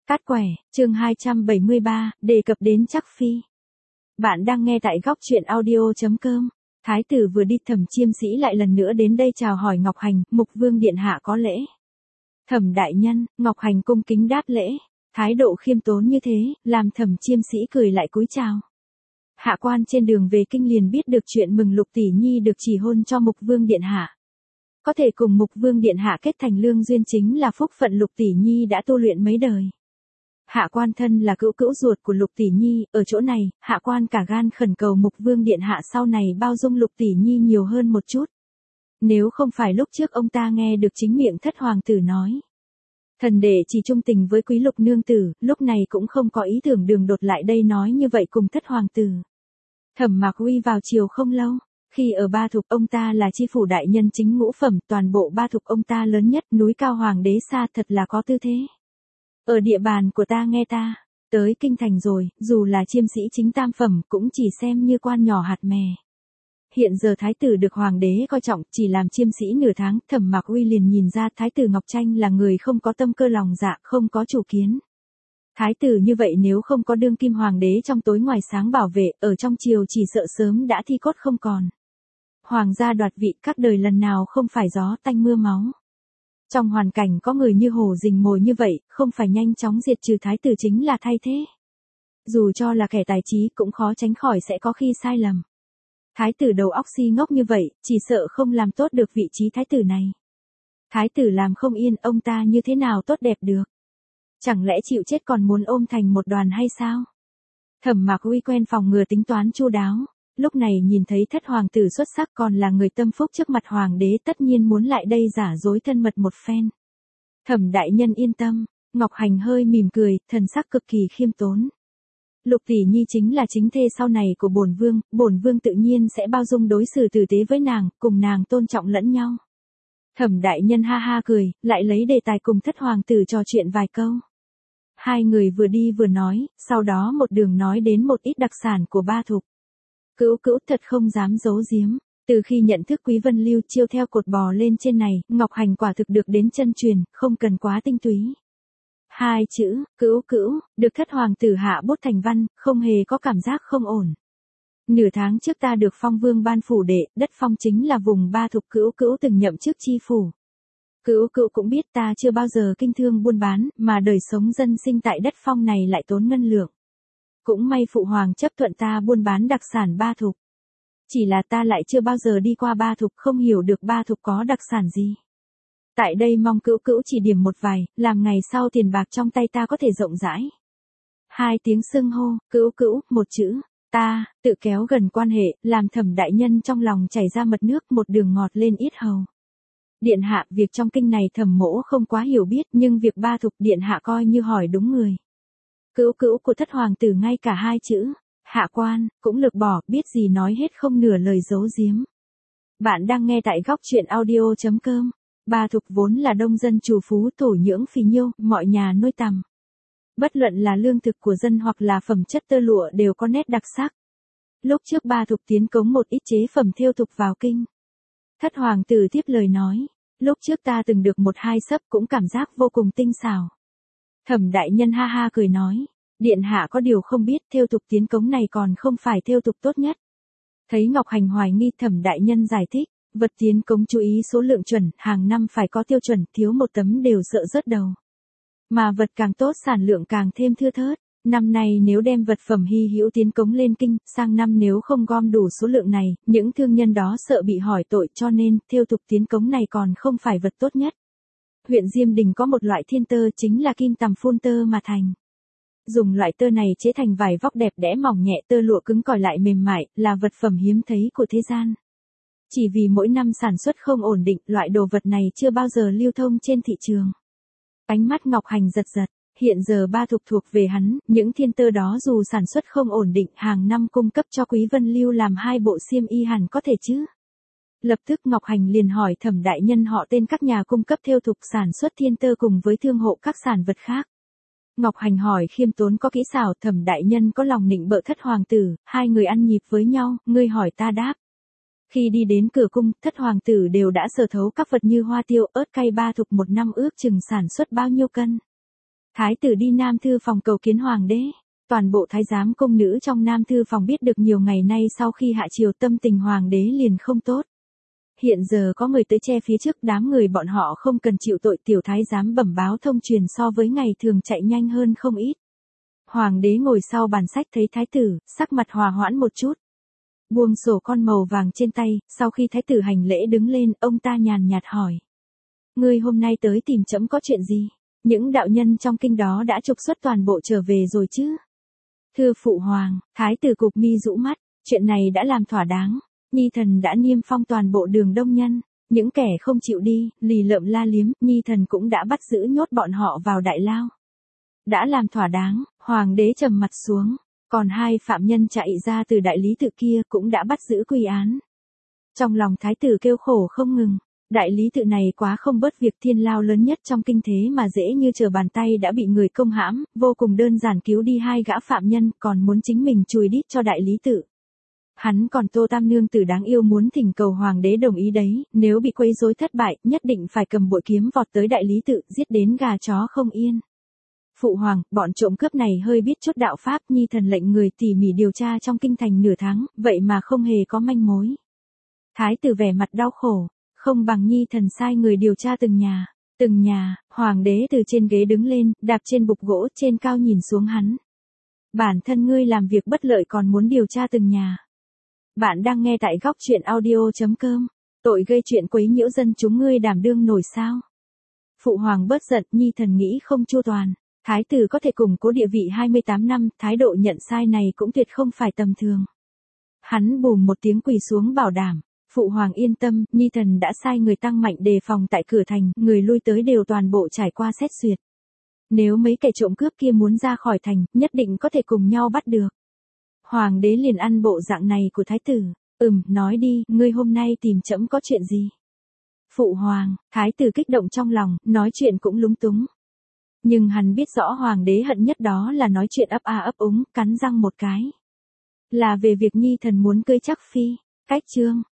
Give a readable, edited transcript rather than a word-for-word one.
Cát quẻ, chương 273, đề cập đến Trắc Phi. Bạn đang nghe tại góc truyện audio.com. Thái tử vừa đi, Thẩm Chiêm Sĩ lại lần nữa đến đây chào hỏi Ngọc Hành, Mục Vương điện hạ có lễ. Thẩm đại nhân, Ngọc Hành cung kính đáp lễ, thái độ khiêm tốn như thế, làm Thẩm Chiêm Sĩ cười lại cúi chào. Hạ quan trên đường về kinh liền biết được chuyện mừng Lục tỷ nhi được chỉ hôn cho Mục Vương điện hạ. Có thể cùng Mục Vương điện hạ kết thành lương duyên chính là phúc phận Lục tỷ nhi đã tu luyện mấy đời. Hạ quan thân là cữu cữu ruột của Lục tỷ nhi, ở chỗ này, hạ quan cả gan khẩn cầu Mục Vương điện hạ sau này bao dung Lục tỷ nhi nhiều hơn một chút. Nếu không phải lúc trước ông ta nghe được chính miệng thất hoàng tử nói, thần đệ chỉ trung tình với quý Lục nương tử, lúc này cũng không có ý tưởng đường đột lại đây nói như vậy cùng thất hoàng tử. Thẩm Mạc Uy vào triều không lâu, khi ở Ba Thục ông ta là chi phủ đại nhân chính ngũ phẩm, toàn bộ Ba Thục ông ta lớn nhất, núi cao hoàng đế xa, thật là có tư thế. Ở địa bàn của ta nghe ta, tới kinh thành rồi, dù là chiêm sĩ chính tam phẩm cũng chỉ xem như quan nhỏ hạt mè. Hiện giờ thái tử được hoàng đế coi trọng, chỉ làm chiêm sĩ nửa tháng, Thẩm Mạc Uy liền nhìn ra thái tử Ngọc Tranh là người không có tâm cơ lòng dạ, không có chủ kiến. Thái tử như vậy nếu không có đương kim hoàng đế trong tối ngoài sáng bảo vệ, ở trong triều chỉ sợ sớm đã thi cốt không còn. Hoàng gia đoạt vị các đời lần nào không phải gió tanh mưa máu. Trong hoàn cảnh có người như hổ rình mồi như vậy, không phải nhanh chóng diệt trừ thái tử chính là thay thế. Dù cho là kẻ tài trí cũng khó tránh khỏi sẽ có khi sai lầm. Thái tử đầu óc si ngốc như vậy, chỉ sợ không làm tốt được vị trí thái tử này. Thái tử làm không yên, ông ta như thế nào tốt đẹp được. Chẳng lẽ chịu chết còn muốn ôm thành một đoàn hay sao? Thẩm Mạc Uy quen phòng ngừa tính toán chu đáo. Lúc này nhìn thấy thất hoàng tử xuất sắc còn là người tâm phúc trước mặt hoàng đế, tất nhiên muốn lại đây giả dối thân mật một phen. Thẩm đại nhân yên tâm, Ngọc Hành hơi mỉm cười, thần sắc cực kỳ khiêm tốn. Lục tỷ nhi chính là chính thê sau này của bổn vương tự nhiên sẽ bao dung đối xử tử tế với nàng, cùng nàng tôn trọng lẫn nhau. Thẩm đại nhân ha ha cười, lại lấy đề tài cùng thất hoàng tử trò chuyện vài câu. Hai người vừa đi vừa nói, sau đó một đường nói đến một ít đặc sản của Ba Thục. Cữu cữu thật không dám giấu giếm, từ khi nhận thức Quý Vân Lưu chiêu theo cột bò lên trên này, Ngọc Hành quả thực được đến chân truyền, không cần quá tinh túy. Hai chữ, cữu cữu, được thất hoàng tử hạ bút thành văn, không hề có cảm giác không ổn. Nửa tháng trước ta được phong vương ban phủ đệ, đất phong chính là vùng Ba Thục, cữu cữu từng nhậm chức chi phủ. Cữu cữu cũng biết ta chưa bao giờ kinh thương buôn bán, mà đời sống dân sinh tại đất phong này lại tốn ngân lượng. Cũng may phụ hoàng chấp thuận ta buôn bán đặc sản Ba Thục. Chỉ là ta lại chưa bao giờ đi qua Ba Thục, không hiểu được Ba Thục có đặc sản gì. Tại đây mong cữu cữu chỉ điểm một vài, làm ngày sau tiền bạc trong tay ta có thể rộng rãi. Hai tiếng xưng hô, cữu cữu, một chữ, ta, tự kéo gần quan hệ, làm Thẩm đại nhân trong lòng chảy ra mật nước, một đường ngọt lên yết hầu. Điện hạ, việc trong kinh này Thẩm mỗ không quá hiểu biết, nhưng việc Ba Thục điện hạ coi như hỏi đúng người. Cữu cữu của thất hoàng tử ngay cả hai chữ, hạ quan, cũng lược bỏ, biết gì nói hết không nửa lời giấu giếm. Bạn đang nghe tại góc truyện audio.com. Ba Thục vốn là đông dân trù phú, thổ nhưỡng phì nhiêu, mọi nhà nuôi tằm. Bất luận là lương thực của dân hoặc là phẩm chất tơ lụa đều có nét đặc sắc. Lúc trước Ba Thục tiến cống một ít chế phẩm thêu thục vào kinh. Thất hoàng tử tiếp lời nói, lúc trước ta từng được một hai sấp cũng cảm giác vô cùng tinh xảo. Thẩm đại nhân ha ha cười nói, điện hạ có điều không biết, thêu thục tiến cống này còn không phải thêu thục tốt nhất. Thấy Ngọc Hành hoài nghi, Thẩm đại nhân giải thích, vật tiến cống chú ý số lượng chuẩn, hàng năm phải có tiêu chuẩn, thiếu một tấm đều sợ rớt đầu. Mà vật càng tốt sản lượng càng thêm thưa thớt, năm nay nếu đem vật phẩm hy hữu tiến cống lên kinh, sang năm nếu không gom đủ số lượng này, những thương nhân đó sợ bị hỏi tội, cho nên thêu thục tiến cống này còn không phải vật tốt nhất. Huyện Diêm Đình có một loại thiên tơ chính là kim tằm phun tơ mà thành. Dùng loại tơ này chế thành vải vóc đẹp đẽ mỏng nhẹ, tơ lụa cứng cỏi lại mềm mại, là vật phẩm hiếm thấy của thế gian. Chỉ vì mỗi năm sản xuất không ổn định, loại đồ vật này chưa bao giờ lưu thông trên thị trường. Ánh mắt Ngọc Hành giật giật, hiện giờ Ba Thục thuộc về hắn, những thiên tơ đó dù sản xuất không ổn định, hàng năm cung cấp cho Quý Vân Lưu làm 2 bộ xiêm y hẳn có thể chứ. Lập tức Ngọc Hành liền hỏi Thẩm đại nhân họ tên các nhà cung cấp thêu thục sản xuất thiên tơ cùng với thương hộ các sản vật khác. Ngọc Hành hỏi khiêm tốn có kỹ xảo, Thẩm đại nhân có lòng nịnh bợ thất hoàng tử, hai người ăn nhịp với nhau, ngươi hỏi ta đáp. Khi đi đến cửa cung, thất hoàng tử đều đã sở thấu các vật như hoa tiêu, ớt cay Ba Thục một năm ước chừng sản xuất bao nhiêu cân. Thái tử đi Nam Thư phòng cầu kiến hoàng đế. Toàn bộ thái giám cung nữ trong Nam Thư phòng biết được nhiều ngày nay sau khi hạ triều tâm tình hoàng đế liền không tốt. Hiện giờ có người tới che phía trước đám người bọn họ không cần chịu tội, tiểu thái giám bẩm báo thông truyền so với ngày thường chạy nhanh hơn không ít. Hoàng đế ngồi sau bàn sách thấy thái tử, sắc mặt hòa hoãn một chút. Buông sổ con màu vàng trên tay, sau khi thái tử hành lễ đứng lên, ông ta nhàn nhạt hỏi. Ngươi hôm nay tới tìm trẫm có chuyện gì? Những đạo nhân trong kinh đó đã trục xuất toàn bộ trở về rồi chứ? Thưa phụ hoàng, thái tử cục mi rũ mắt, chuyện này đã làm thỏa đáng. Nhi thần đã niêm phong toàn bộ đường đông nhân, những kẻ không chịu đi, lì lợm la liếm, Nhi thần cũng đã bắt giữ nhốt bọn họ vào đại lao. Đã làm thỏa đáng, hoàng đế trầm mặt xuống, còn 2 phạm nhân chạy ra từ đại lý tự kia cũng đã bắt giữ quy án. Trong lòng thái tử kêu khổ không ngừng, đại lý tự này quá không bớt việc, thiên lao lớn nhất trong kinh thế mà dễ như trở bàn tay đã bị người công hãm, vô cùng đơn giản cứu đi 2 gã phạm nhân, còn muốn chính mình chùi đít cho đại lý tự. Hắn còn Tô Tam nương tử đáng yêu muốn thỉnh cầu hoàng đế đồng ý đấy, nếu bị quấy rối thất bại, nhất định phải cầm bội kiếm vọt tới đại lý tự, giết đến gà chó không yên. Phụ hoàng, bọn trộm cướp này hơi biết chút đạo pháp, Nhi thần lệnh người tỉ mỉ điều tra trong kinh thành nửa tháng, vậy mà không hề có manh mối. Thái tử vẻ mặt đau khổ, không bằng Nhi thần sai người điều tra từng nhà, hoàng đế từ trên ghế đứng lên, đạp trên bục gỗ trên cao nhìn xuống hắn. Bản thân ngươi làm việc bất lợi còn muốn điều tra từng nhà. Bạn đang nghe tại góc truyện audio.com. Tội gây chuyện quấy nhiễu dân chúng ngươi đảm đương nổi sao? Phụ hoàng bớt giận, Nhi thần nghĩ không chu toàn. Thái tử có thể củng cố địa vị 28 năm, thái độ nhận sai này cũng tuyệt không phải tầm thường. Hắn bùm một tiếng quỳ xuống bảo đảm. Phụ hoàng yên tâm, Nhi thần đã sai người tăng mạnh đề phòng tại cửa thành, người lui tới đều toàn bộ trải qua xét duyệt. Nếu mấy kẻ trộm cướp kia muốn ra khỏi thành, nhất định có thể cùng nhau bắt được. Hoàng đế liền ăn bộ dạng này của thái tử. Nói đi, ngươi hôm nay tìm trẫm có chuyện gì? Phụ hoàng, thái tử kích động trong lòng, nói chuyện cũng lúng túng. Nhưng hắn biết rõ hoàng đế hận nhất đó là nói chuyện ấp a ấp úng, cắn răng một cái. Là về việc Nhi thần muốn cưới Trắc phi. Cách chương.